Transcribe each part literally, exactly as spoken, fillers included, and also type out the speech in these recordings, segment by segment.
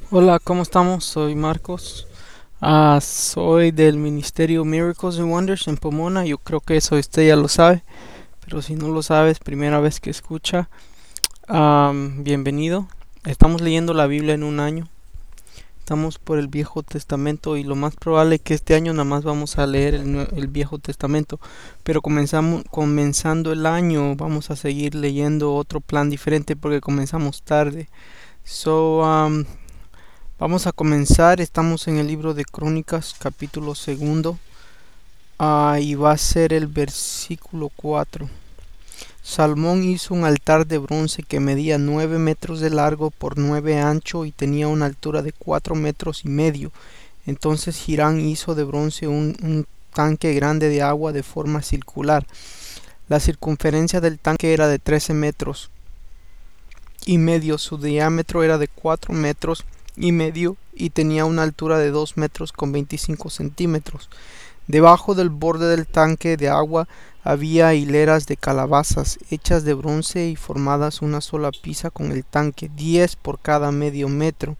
Hola, ¿cómo estamos? Soy Marcos. Ah, soy del Ministerio Miracles and Wonders en Pomona. Yo creo que eso usted ya lo sabe, pero si no lo sabes, primera vez que escucha, am, bienvenido. Estamos leyendo la Biblia en un año. Estamos por el Viejo Testamento y lo más probable es que este año nada más vamos a leer el, Nue- el Viejo Testamento. Pero comenzamos, comenzando el año vamos a seguir leyendo otro plan diferente porque comenzamos tarde. So, um, Vamos a comenzar, estamos en el libro de Crónicas, capítulo segundo, ah, y va a ser el versículo cuatro. Salmón hizo un altar de bronce que medía nueve metros de largo por nueve ancho y tenía una altura de cuatro metros y medio. Entonces Hirán hizo de bronce un, un tanque grande de agua de forma circular. La circunferencia del tanque era de trece metros y medio, su diámetro era de cuatro metros y medio y tenía una altura de dos metros con veinticinco centímetros. Debajo del borde del tanque de agua había hileras de calabazas hechas de bronce y formadas una sola pieza con el tanque, diez por cada medio metro.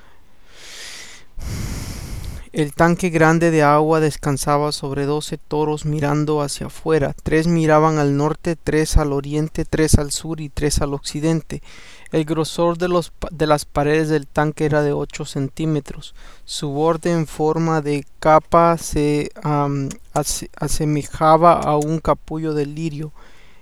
El tanque grande de agua descansaba sobre doce toros mirando hacia afuera. Tres miraban al norte, tres al oriente, tres al sur y tres al occidente. El grosor de, los, de las paredes del tanque era de ocho centímetros. Su borde en forma de capa se um, ase, asemejaba a un capullo de lirio.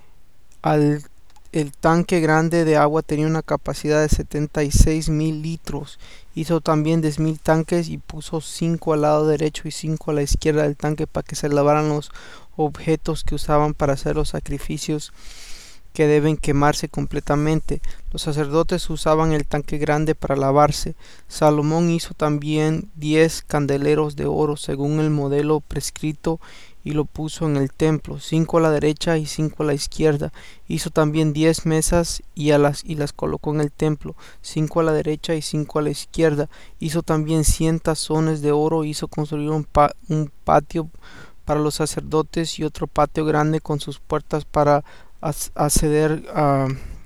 Al El tanque grande de agua tenía una capacidad de setenta y seis mil litros. Hizo también diez mil tanques y puso cinco al lado derecho y cinco a la izquierda del tanque para que se lavaran los objetos que usaban para hacer los sacrificios que deben quemarse completamente. Los sacerdotes usaban el tanque grande para lavarse. Salomón hizo también diez candeleros de oro según el modelo prescrito y lo puso en el templo, cinco a la derecha y cinco a la izquierda. Hizo también diez mesas y, a las, y las colocó en el templo, cinco a la derecha y cinco a la izquierda. Hizo también cien tazones de oro, hizo construir un, pa un patio para los sacerdotes y otro patio grande con sus puertas para acceder a,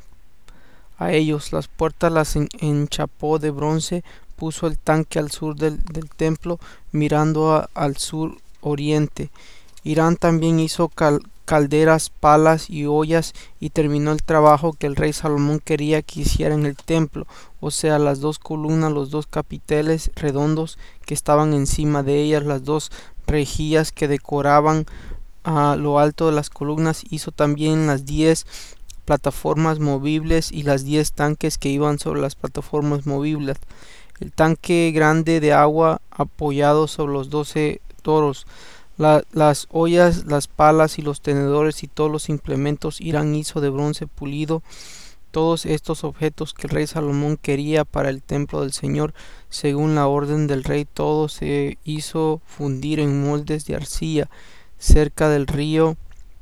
a ellos. Las puertas las enchapó de bronce, puso el tanque al sur del, del templo, mirando a, al sur oriente. Hirán también hizo cal, calderas, palas y ollas y terminó el trabajo que el rey Salomón quería que hiciera en el templo, o sea, las dos columnas, los dos capiteles redondos que estaban encima de ellas, las dos rejillas que decoraban a lo alto de las columnas. Hizo también las diez plataformas movibles y las diez tanques que iban sobre las plataformas movibles. El tanque grande de agua apoyado sobre los doce toros. La, las ollas, las palas y los tenedores y todos los implementos Hirán hizo de bronce pulido. Todos estos objetos que el rey Salomón quería para el templo del Señor, según la orden del rey, todo se hizo fundir en moldes de arcilla cerca del río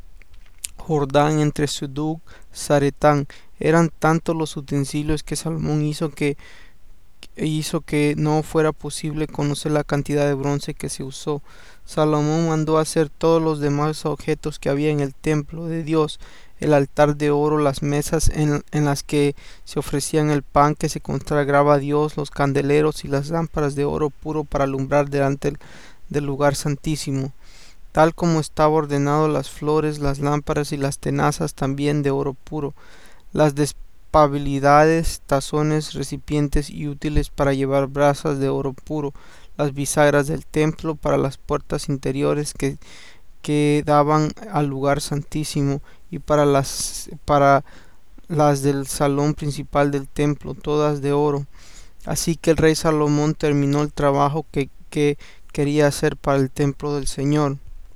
Jordán entre Suduk y Zaretán. Eran tantos los utensilios que Salomón hizo que hizo que no fuera posible conocer la cantidad de bronce que se usó. Salomón mandó hacer todos los demás objetos que había en el templo de Dios: el altar de oro, las mesas en, en las que se ofrecían el pan que se consagraba a Dios, los candeleros y las lámparas de oro puro para alumbrar delante del lugar santísimo, tal como estaba ordenado, las flores, las lámparas y las tenazas también de oro puro, las despabilidades, tazones, recipientes y útiles para llevar brasas de oro puro, las bisagras del templo para las puertas interiores que, que daban al lugar santísimo y para las, para las del salón principal del templo, todas de oro. Así que el rey Salomón terminó el trabajo que, que quería hacer para el templo del Señor.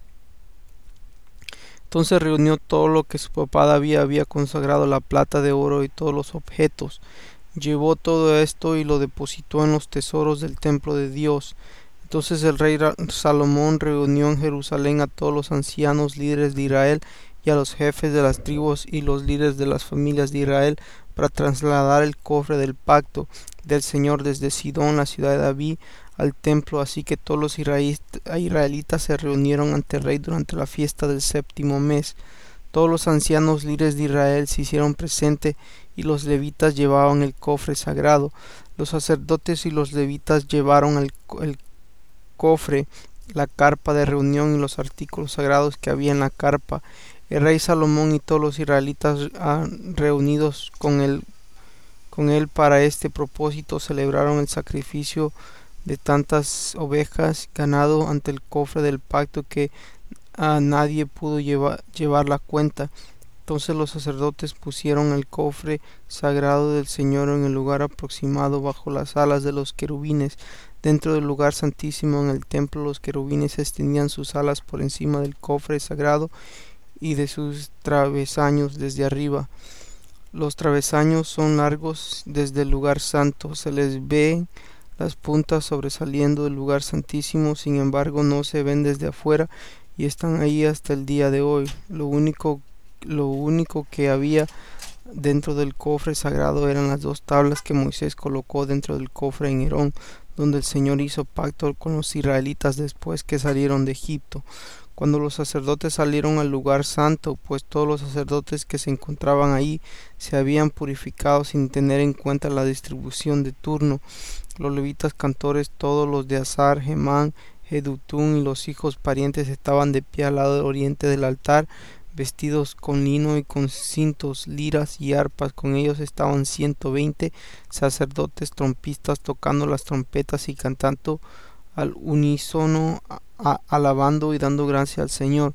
Entonces reunió todo lo que su papá David había consagrado, la plata, de oro y todos los objetos. Llevó todo esto y lo depositó en los tesoros del templo de Dios. Entonces el rey Salomón reunió en Jerusalén a todos los ancianos líderes de Israel y a los jefes de las tribus y los líderes de las familias de Israel para trasladar el cofre del pacto del Señor desde Sidón, la ciudad de David, al templo. Así que todos los israelitas se reunieron ante el rey durante la fiesta del séptimo mes. Todos los ancianos líderes de Israel se hicieron presentes y los levitas llevaban el cofre sagrado. Los sacerdotes y los levitas llevaron el, el cofre, la carpa de reunión y los artículos sagrados que había en la carpa. El rey Salomón y todos los israelitas ah, reunidos con él, con él para este propósito celebraron el sacrificio de tantas ovejas, ganado ante el cofre del pacto que a nadie pudo llevar, llevar la cuenta. Entonces los sacerdotes pusieron el cofre sagrado del Señor en el lugar aproximado bajo las alas de los querubines. Dentro del lugar santísimo en el templo los querubines extendían sus alas por encima del cofre sagrado y de sus travesaños desde arriba. Los travesaños son largos desde el lugar santo. Se les ve las puntas sobresaliendo del lugar santísimo, sin embargo no se ven desde afuera y están ahí hasta el día de hoy. Lo único, lo único que había dentro del cofre sagrado eran las dos tablas que Moisés colocó dentro del cofre en Herón, donde el Señor hizo pacto con los israelitas después que salieron de Egipto. Cuando los sacerdotes salieron al lugar santo, pues todos los sacerdotes que se encontraban ahí se habían purificado sin tener en cuenta la distribución de turno. Los levitas cantores, todos los de Asar, Gemán, Jedutún y los hijos parientes estaban de pie al lado del oriente del altar, vestidos con lino y con cintos, liras y arpas. Con ellos estaban ciento veinte sacerdotes trompistas tocando las trompetas y cantando al unísono, a, a, alabando y dando gracia al Señor.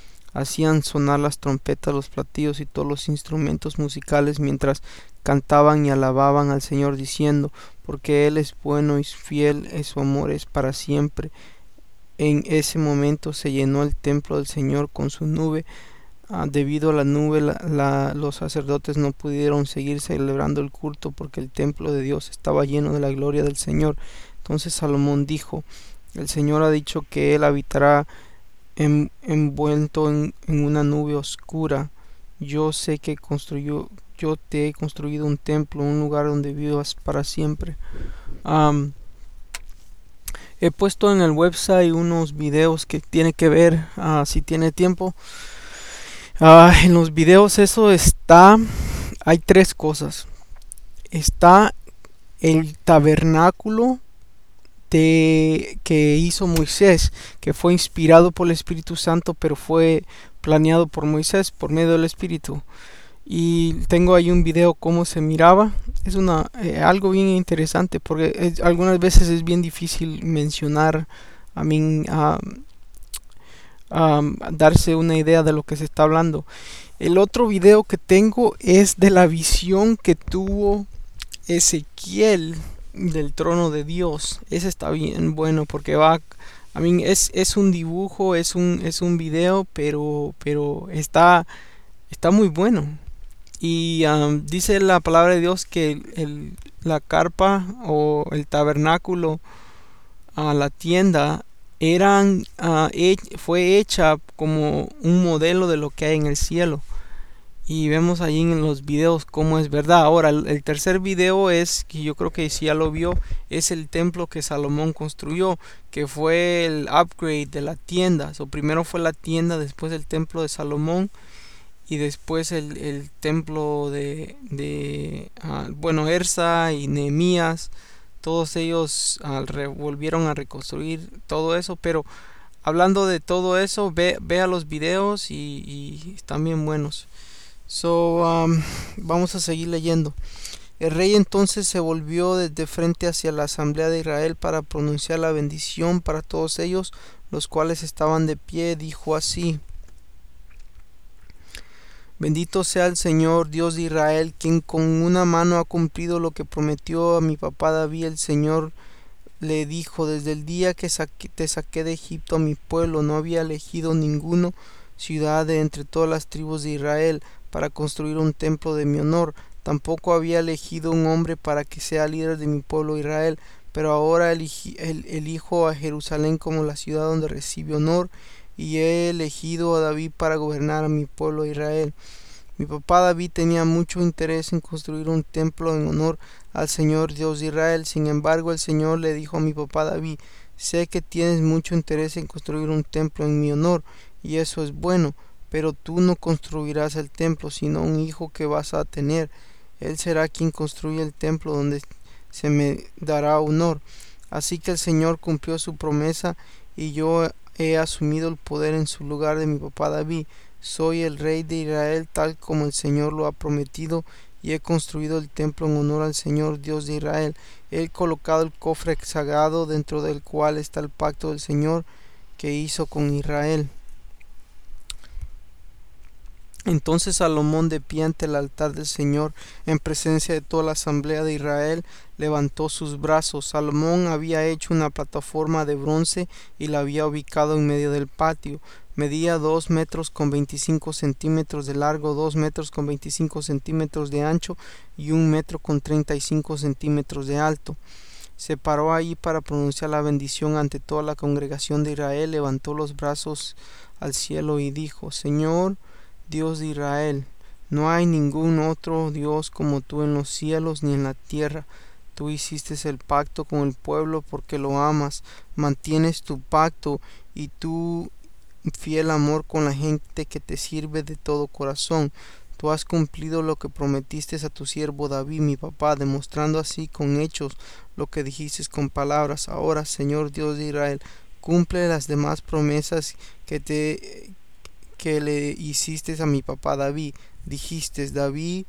Hacían sonar las trompetas, los platillos y todos los instrumentos musicales mientras cantaban y alababan al Señor diciendo: porque Él es bueno y fiel, y su amor es para siempre. En ese momento se llenó el templo del Señor con su nube. Ah, debido a la nube la, la, los sacerdotes no pudieron seguir celebrando el culto porque el templo de Dios estaba lleno de la gloria del Señor. Entonces Salomón dijo: el Señor ha dicho que Él habitará en, envuelto en, en una nube oscura. Yo sé que construyó, yo te he construido un templo, un lugar donde vivas para siempre. Um, he puesto en el website unos videos que tiene que ver, uh, si tiene tiempo. Uh, en los videos eso está, hay tres cosas. Está el tabernáculo de, que hizo Moisés, que fue inspirado por el Espíritu Santo, pero fue planeado por Moisés por medio del Espíritu. Y tengo ahí un video cómo se miraba. Es una eh, algo bien interesante porque es, algunas veces es bien difícil mencionar, a mí, uh, um, darse una idea de lo que se está hablando. El otro video que tengo es de la visión que tuvo Ezequiel del trono de Dios. Ese está bien bueno porque va, a mí es, es un dibujo, es un, es un video, pero, pero está, está muy bueno. Y um, dice la palabra de Dios que el, el, la carpa o el tabernáculo, a uh, la tienda, eran, uh, he, fue hecha como un modelo de lo que hay en el cielo. Y vemos allí en los videos cómo es verdad. Ahora, el, el tercer video es, que yo creo que si ya lo vio, es el templo que Salomón construyó, que fue el upgrade de la tienda. So, primero fue la tienda, después el templo de Salomón, y después el, el templo de, de uh, bueno, Ersa y Nehemías. Todos ellos uh, re, volvieron a reconstruir todo eso. Pero hablando de todo eso, ve, vea los videos y, y están bien buenos. So, um, vamos a seguir leyendo. El rey entonces se volvió desde frente hacia la asamblea de Israel para pronunciar la bendición para todos ellos, los cuales estaban de pie. Dijo así: bendito sea el Señor, Dios de Israel, quien con una mano ha cumplido lo que prometió a mi papá David. El Señor le dijo: desde el día que saqué, te saqué de Egipto a mi pueblo, no había elegido ninguna ciudad de entre todas las tribus de Israel para construir un templo de mi honor. Tampoco había elegido un hombre para que sea líder de mi pueblo Israel, pero ahora eligi, el, elijo a Jerusalén como la ciudad donde recibe honor, y he elegido a David para gobernar a mi pueblo Israel. Mi papá David tenía mucho interés en construir un templo en honor al Señor Dios de Israel. Sin embargo, el Señor le dijo a mi papá David: sé que tienes mucho interés en construir un templo en mi honor, y eso es bueno, pero tú no construirás el templo, sino un hijo que vas a tener. Él será quien construya el templo donde se me dará honor. Así que el Señor cumplió su promesa y yo he asumido el poder en su lugar de mi papá David. Soy el rey de Israel tal como el Señor lo ha prometido y he construido el templo en honor al Señor Dios de Israel. He colocado el cofre sagrado dentro del cual está el pacto del Señor que hizo con Israel. Entonces Salomón, de pie ante el altar del Señor, en presencia de toda la asamblea de Israel, levantó sus brazos. Salomón había hecho una plataforma de bronce y la había ubicado en medio del patio. Medía dos metros con veinticinco centímetros de largo, dos metros con veinticinco centímetros de ancho y un metro con treinta y cinco centímetros de alto. Se paró ahí para pronunciar la bendición ante toda la congregación de Israel, levantó los brazos al cielo y dijo: Señor Dios de Israel, no hay ningún otro Dios como tú en los cielos ni en la tierra. Tú hiciste el pacto con el pueblo porque lo amas, mantienes tu pacto y tu fiel amor con la gente que te sirve de todo corazón. Tú has cumplido lo que prometiste a tu siervo David, mi papá, demostrando así con hechos lo que dijiste con palabras. Ahora, Señor Dios de Israel, cumple las demás promesas que te que le hiciste a mi papá David. Dijiste: David,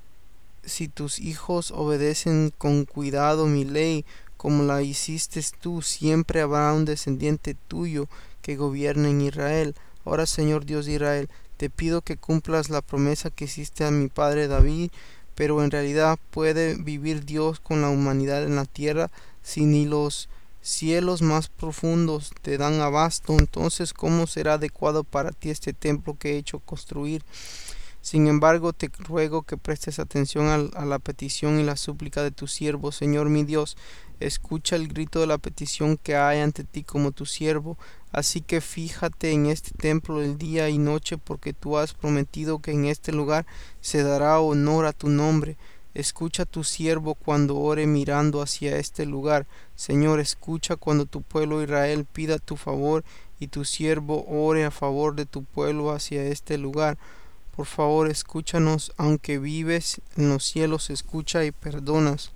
si tus hijos obedecen con cuidado mi ley, como la hiciste tú, siempre habrá un descendiente tuyo que gobierne en Israel. Ahora, Señor Dios de Israel, te pido que cumplas la promesa que hiciste a mi padre David. Pero en realidad, ¿puede vivir Dios con la humanidad en la tierra si ni los cielos más profundos te dan abasto? Entonces, ¿cómo será adecuado para ti este templo que he hecho construir? Sin embargo, te ruego que prestes atención a, a la petición y la súplica de tu siervo, Señor mi Dios. Escucha el grito de la petición que hay ante ti como tu siervo. Así que fíjate en este templo el día y noche, porque tú has prometido que en este lugar se dará honor a tu nombre. Escucha a tu siervo cuando ore mirando hacia este lugar. Señor, escucha cuando tu pueblo Israel pida tu favor y tu siervo ore a favor de tu pueblo hacia este lugar. Por favor, escúchanos, aunque vives en los cielos, escucha y perdonas.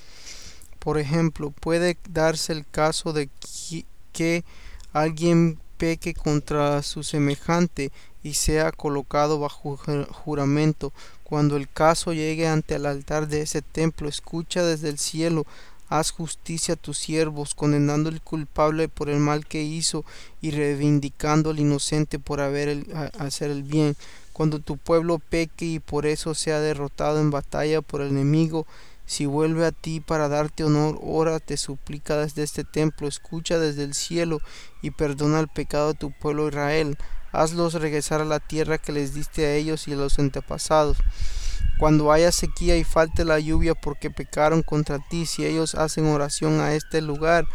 Por ejemplo, puede darse el caso de que alguien peque contra su semejante y sea colocado bajo juramento. Cuando el caso llegue ante el altar de ese templo, escucha desde el cielo. Haz justicia a tus siervos, condenando al culpable por el mal que hizo y reivindicando al inocente por haber el, a, hacer el bien. Cuando tu pueblo peque y por eso sea derrotado en batalla por el enemigo, si vuelve a ti para darte honor, ora, te suplica desde este templo, escucha desde el cielo y perdona el pecado de tu pueblo Israel. Hazlos regresar a la tierra que les diste a ellos y a los antepasados. Cuando haya sequía y falte la lluvia porque pecaron contra ti, si ellos hacen oración a este lugar,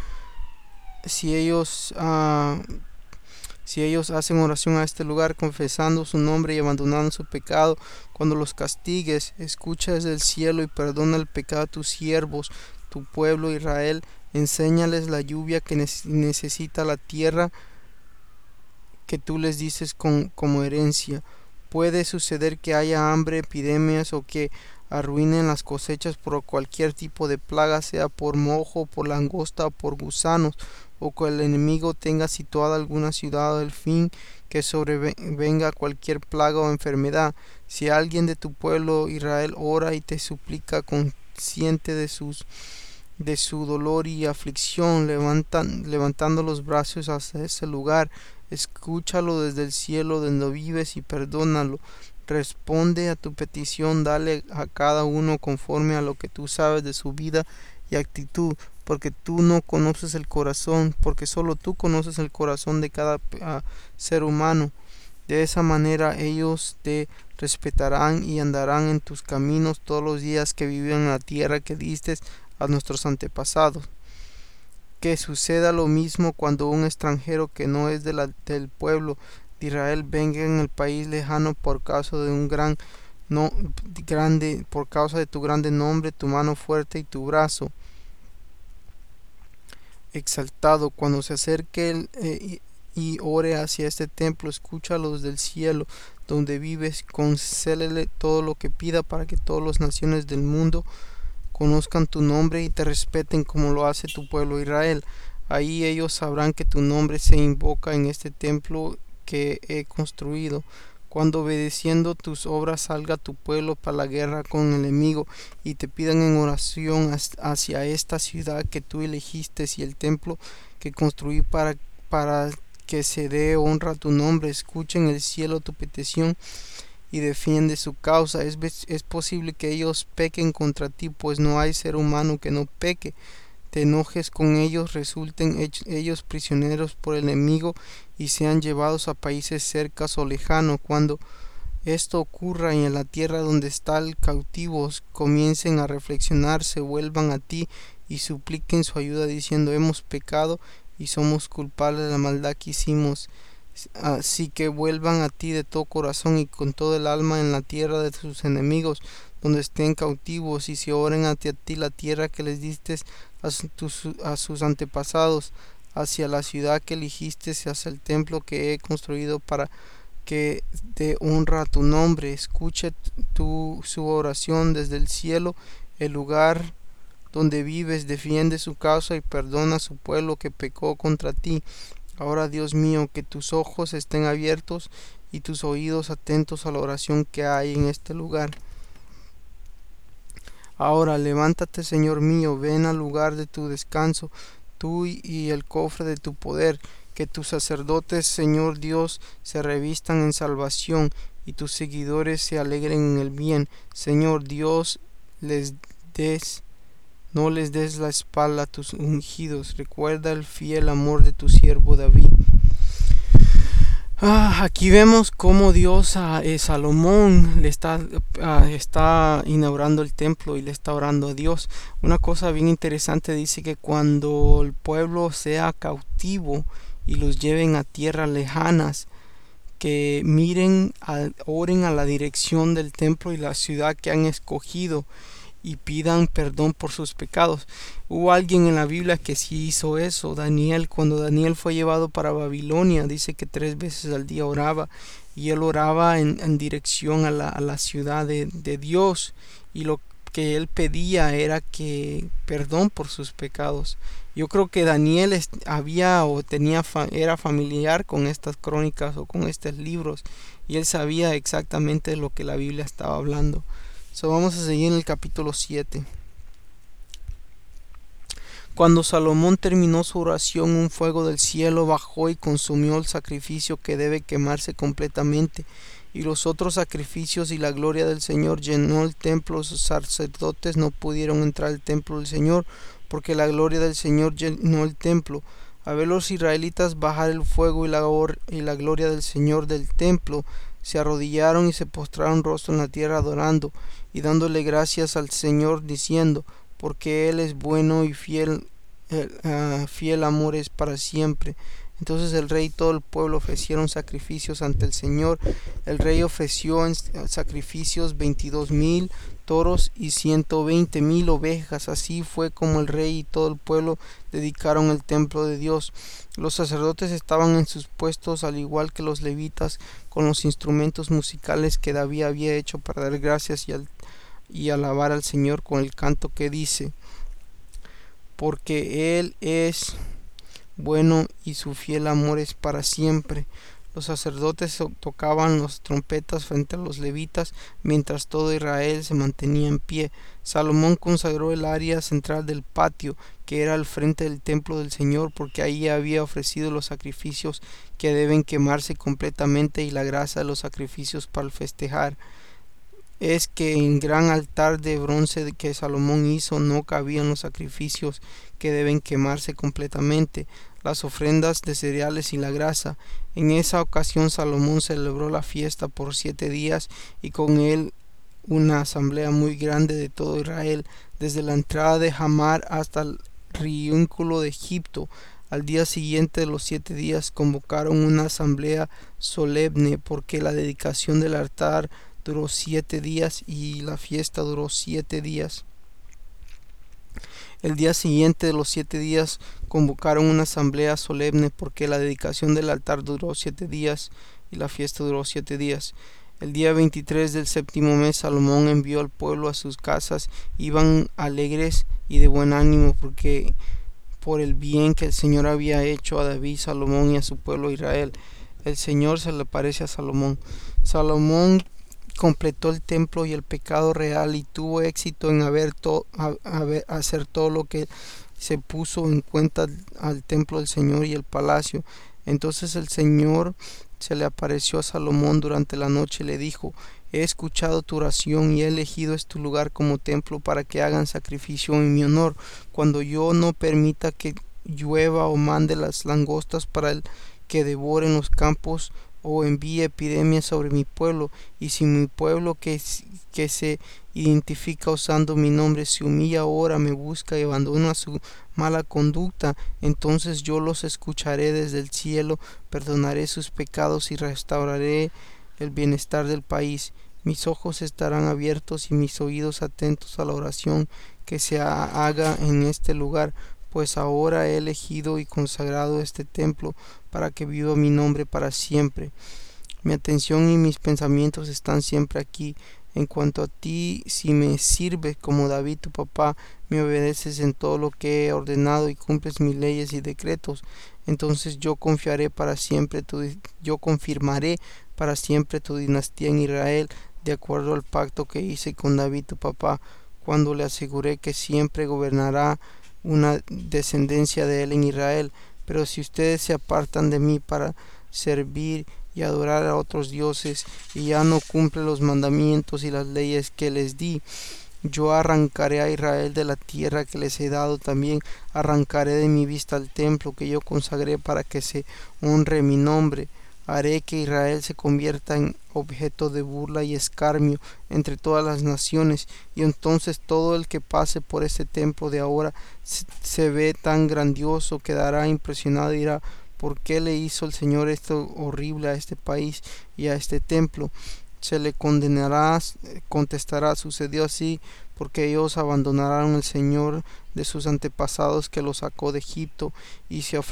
si ellos uh, si ellos hacen oración a este lugar, confesando su nombre y abandonando su pecado, cuando los castigues, escucha desde el cielo y perdona el pecado de tus siervos, tu pueblo Israel. Enséñales la lluvia que necesita la tierra que tú les dices con, como herencia. Puede suceder que haya hambre, epidemias o que arruinen las cosechas por cualquier tipo de plaga, sea por mojo, por langosta o por gusanos, o que el enemigo tenga situada alguna ciudad al fin que sobrevenga cualquier plaga o enfermedad. Si alguien de tu pueblo Israel ora y te suplica consciente de sus de su dolor y aflicción, levantan, levantando los brazos hacia ese lugar, escúchalo desde el cielo donde vives y perdónalo. Responde a tu petición, dale a cada uno conforme a lo que tú sabes de su vida y actitud, porque tú no conoces el corazón, porque solo tú conoces el corazón de cada uh, ser humano. De esa manera ellos te respetarán y andarán en tus caminos todos los días que viven en la tierra que diste a nuestros antepasados. Que suceda lo mismo cuando un extranjero que no es de la, del pueblo de Israel venga en el país lejano por causa de un gran no grande por causa de tu grande nombre, tu mano fuerte y tu brazo exaltado. Cuando se acerque el, eh, y ore hacia este templo, escúchalo desde el cielo donde vives, concédele todo lo que pida para que todas las naciones del mundo conozcan tu nombre y te respeten como lo hace tu pueblo Israel. Ahí ellos sabrán que tu nombre se invoca en este templo que he construido. Cuando obedeciendo tus obras salga tu pueblo para la guerra con el enemigo y te pidan en oración hacia esta ciudad que tú elegiste y el templo que construí para, para que se dé honra a tu nombre, escuchen el cielo tu petición y defiende su causa. Es, es posible que ellos pequen contra ti, pues no hay ser humano que no peque. Te enojes con ellos, resulten ellos prisioneros por el enemigo y sean llevados a países cercas o lejanos. Cuando esto ocurra y en la tierra donde están cautivos comiencen a reflexionar, se vuelvan a ti y supliquen su ayuda diciendo: hemos pecado y somos culpables de la maldad que hicimos. Así que vuelvan a ti de todo corazón y con todo el alma en la tierra de sus enemigos, donde estén cautivos, y se oren hacia ti la tierra que les diste a, su, a sus antepasados, hacia la ciudad que elegiste, hacia el templo que he construido para que dé honra a tu nombre. Escuche tu, su oración desde el cielo, el lugar donde vives, defiende su causa y perdona a su pueblo que pecó contra ti. Ahora, Dios mío, que tus ojos estén abiertos y tus oídos atentos a la oración que hay en este lugar. Ahora, levántate, Señor mío, ven al lugar de tu descanso, tú y el cofre de tu poder. Que tus sacerdotes, Señor Dios, se revistan en salvación y tus seguidores se alegren en el bien. Señor Dios, les des no les des la espalda a tus ungidos. Recuerda el fiel amor de tu siervo David. Ah, aquí vemos cómo Dios a eh, Salomón le está, ah, está inaugurando el templo y le está orando a Dios. Una cosa bien interesante dice que cuando el pueblo sea cautivo y los lleven a tierras lejanas, que miren, a, oren a la dirección del templo y la ciudad que han escogido y pidan perdón por sus pecados. Hubo alguien en la Biblia que sí hizo eso. Daniel, cuando Daniel fue llevado para Babilonia, dice que tres veces al día oraba, y él oraba en, en dirección a la, a la ciudad de, de Dios, y lo que él pedía era que perdón por sus pecados. Yo creo que Daniel había o tenía era familiar con estas crónicas o con estos libros, y él sabía exactamente lo que la Biblia estaba hablando. So, vamos a seguir en el capítulo siete. Cuando Salomón terminó su oración, un fuego del cielo bajó y consumió el sacrificio que debe quemarse completamente, y los otros sacrificios, y la gloria del Señor llenó el templo. Los sacerdotes no pudieron entrar al templo del Señor, porque la gloria del Señor llenó el templo. A ver los israelitas bajar el fuego y la, y la gloria del Señor del templo, se arrodillaron y se postraron rostro en la tierra adorando y dándole gracias al Señor, diciendo: porque Él es bueno y fiel, el, uh, fiel amor es para siempre. Entonces el rey y todo el pueblo ofrecieron sacrificios ante el Señor. El rey ofreció en sacrificios veintidós mil toros y ciento veinte mil ovejas. Así fue como el rey y todo el pueblo dedicaron el templo de Dios. Los sacerdotes estaban en sus puestos, al igual que los levitas, con los instrumentos musicales que David había hecho para dar gracias y, al, y alabar al Señor con el canto que dice: porque Él es bueno y su fiel amor es para siempre. Los sacerdotes tocaban las trompetas frente a los levitas, mientras todo Israel se mantenía en pie. Salomón consagró el área central del patio, que era al frente del templo del Señor, porque ahí había ofrecido los sacrificios que deben quemarse completamente y la grasa de los sacrificios para festejar. Es que en gran altar de bronce que Salomón hizo no cabían los sacrificios que deben quemarse completamente, las ofrendas de cereales y la grasa. En esa ocasión Salomón celebró la fiesta por siete días y con él una asamblea muy grande de todo Israel, desde la entrada de Hamar hasta el rincón de Egipto. Al día siguiente de los siete días convocaron una asamblea solemne, porque la dedicación del altar duró siete días y la fiesta duró siete días. El día siguiente de los siete días convocaron una asamblea solemne, porque la dedicación del altar duró siete días y la fiesta duró siete días. El día veintitrés del séptimo mes Salomón envió al pueblo a sus casas. Iban alegres y de buen ánimo porque por el bien que el Señor había hecho a David, Salomón y a su pueblo Israel. El Señor se le aparece a Salomón. Salomón completó el templo y el pecado real y tuvo éxito en haber to, a, a ver, hacer todo lo que se puso en cuenta al templo del Señor y el palacio. Entonces el Señor se le apareció a Salomón durante la noche y le dijo: he escuchado tu oración y he elegido este lugar como templo para que hagan sacrificio en mi honor. Cuando yo no permita que llueva o mande las langostas para el que devoren los campos o envíe epidemias sobre mi pueblo, y si mi pueblo que, que se identifica usando mi nombre se humilla ahora, me busca y abandona su mala conducta, entonces yo los escucharé desde el cielo, perdonaré sus pecados y restauraré el bienestar del país. Mis ojos estarán abiertos y mis oídos atentos a la oración que se haga en este lugar, pues ahora he elegido y consagrado este templo para que viva mi nombre para siempre. Mi atención y mis pensamientos están siempre aquí. En cuanto a ti, si me sirves como David tu papá, me obedeces en todo lo que he ordenado y cumples mis leyes y decretos, entonces yo confiaré para siempre tu, yo confirmaré para siempre tu dinastía en Israel, de acuerdo al pacto que hice con David tu papá, cuando le aseguré que siempre gobernará una descendencia de él en Israel. Pero si ustedes se apartan de mí para servir y adorar a otros dioses y ya no cumplen los mandamientos y las leyes que les di, yo arrancaré a Israel de la tierra que les he dado, también arrancaré de mi vista el templo que yo consagré para que se honre mi nombre. Haré que Israel se convierta en objeto de burla y escarnio entre todas las naciones, y entonces todo el que pase por este templo de ahora se, se ve tan grandioso quedará impresionado y dirá: ¿por qué le hizo el Señor esto horrible a este país y a este templo? Se le condenará, contestará: sucedió así porque ellos abandonaron al Señor de sus antepasados que los sacó de Egipto, y se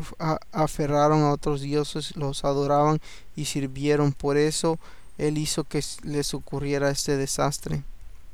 aferraron a otros dioses, los adoraban y sirvieron. Por eso Él hizo que les ocurriera este desastre.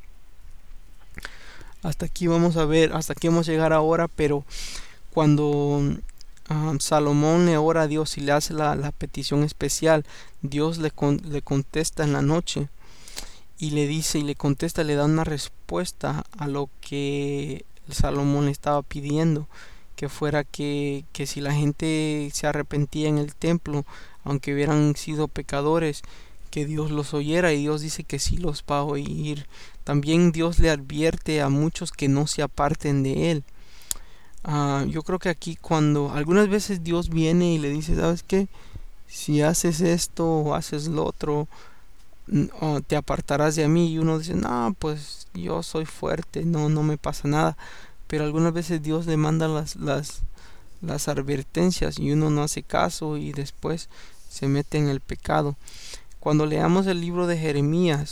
Hasta aquí vamos a ver, hasta aquí vamos a llegar ahora, pero cuando Um, Salomón le ora a Dios y le hace la, la petición especial, Dios le, con, le contesta en la noche y le dice y le contesta, le da una respuesta a lo que Salomón le estaba pidiendo, que fuera que, que si la gente se arrepentía en el templo, aunque hubieran sido pecadores, que Dios los oyera, y Dios dice que sí los va a oír. También Dios le advierte a muchos que no se aparten de él. Uh, yo creo que aquí cuando algunas veces Dios viene y le dice: ¿sabes qué? Si haces esto o haces lo otro, uh, te apartarás de mí. Y uno dice: no, pues yo soy fuerte, no, no me pasa nada. Pero algunas veces Dios le manda las, las, las advertencias y uno no hace caso y después se mete en el pecado. Cuando leamos el libro de Jeremías,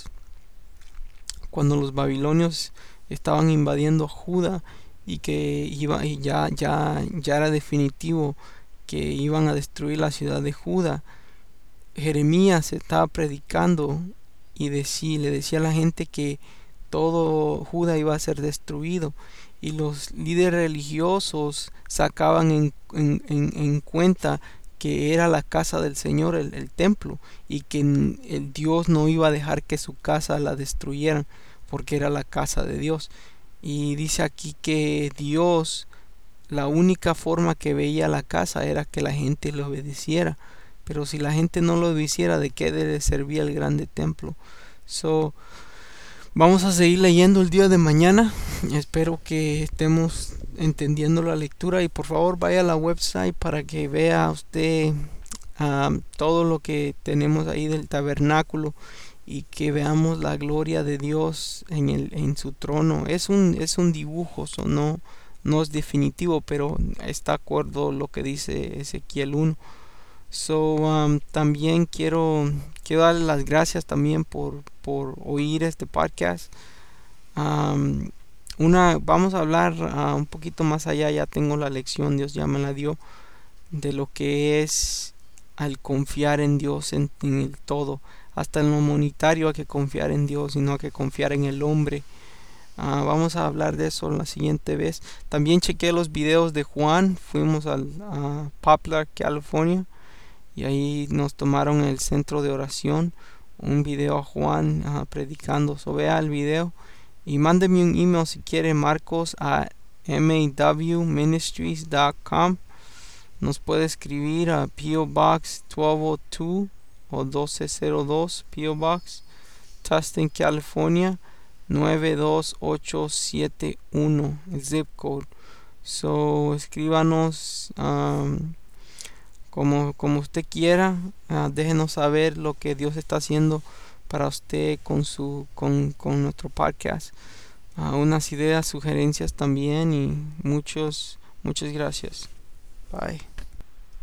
cuando los babilonios estaban invadiendo Judá y que iba y ya ya ya era definitivo que iban a destruir la ciudad de Judá, Jeremías estaba predicando y decía, le decía a la gente que todo Judá iba a ser destruido, y los líderes religiosos sacaban en, en, en, en cuenta que era la casa del Señor, el, el templo, y que el Dios no iba a dejar que su casa la destruyeran porque era la casa de Dios. Y dice aquí que Dios, la única forma que veía la casa era que la gente le obedeciera, pero si la gente no lo obedeciera, ¿de qué le servía el grande templo? So, vamos a seguir leyendo el día de mañana. Espero que estemos entendiendo la lectura, y por favor vaya a la website para que vea usted um, todo lo que tenemos ahí del tabernáculo, y que veamos la gloria de Dios en el en su trono. Es un es un dibujo, so no no es definitivo, pero está de acuerdo lo que dice Ezequiel uno. So um, también quiero quiero darle las gracias también por por oír este podcast. Um, una vamos a hablar uh, un poquito más allá. Ya tengo la lección, Dios ya me la dio, de lo que es al confiar en Dios en, en el todo, hasta en lo monetario hay que confiar en Dios y no hay que confiar en el hombre. Uh, vamos a hablar de eso la siguiente vez. También chequé los videos de Juan. Fuimos al uh, Poplar, California, y ahí nos tomaron en el centro de oración un video a Juan uh, predicando. So vea el video y mándeme un email si quiere, Marcos a m w ministries dot com. Nos puede escribir a P O Box doce cero dos o doce cero dos, P O Box, Tustin, California nueve dos ocho siete uno, el zip code. So escríbanos um, como, como usted quiera. Uh, déjenos saber lo que Dios está haciendo para usted con su con, con nuestro podcast. Uh, unas ideas, sugerencias también, y muchos muchas gracias. Bye.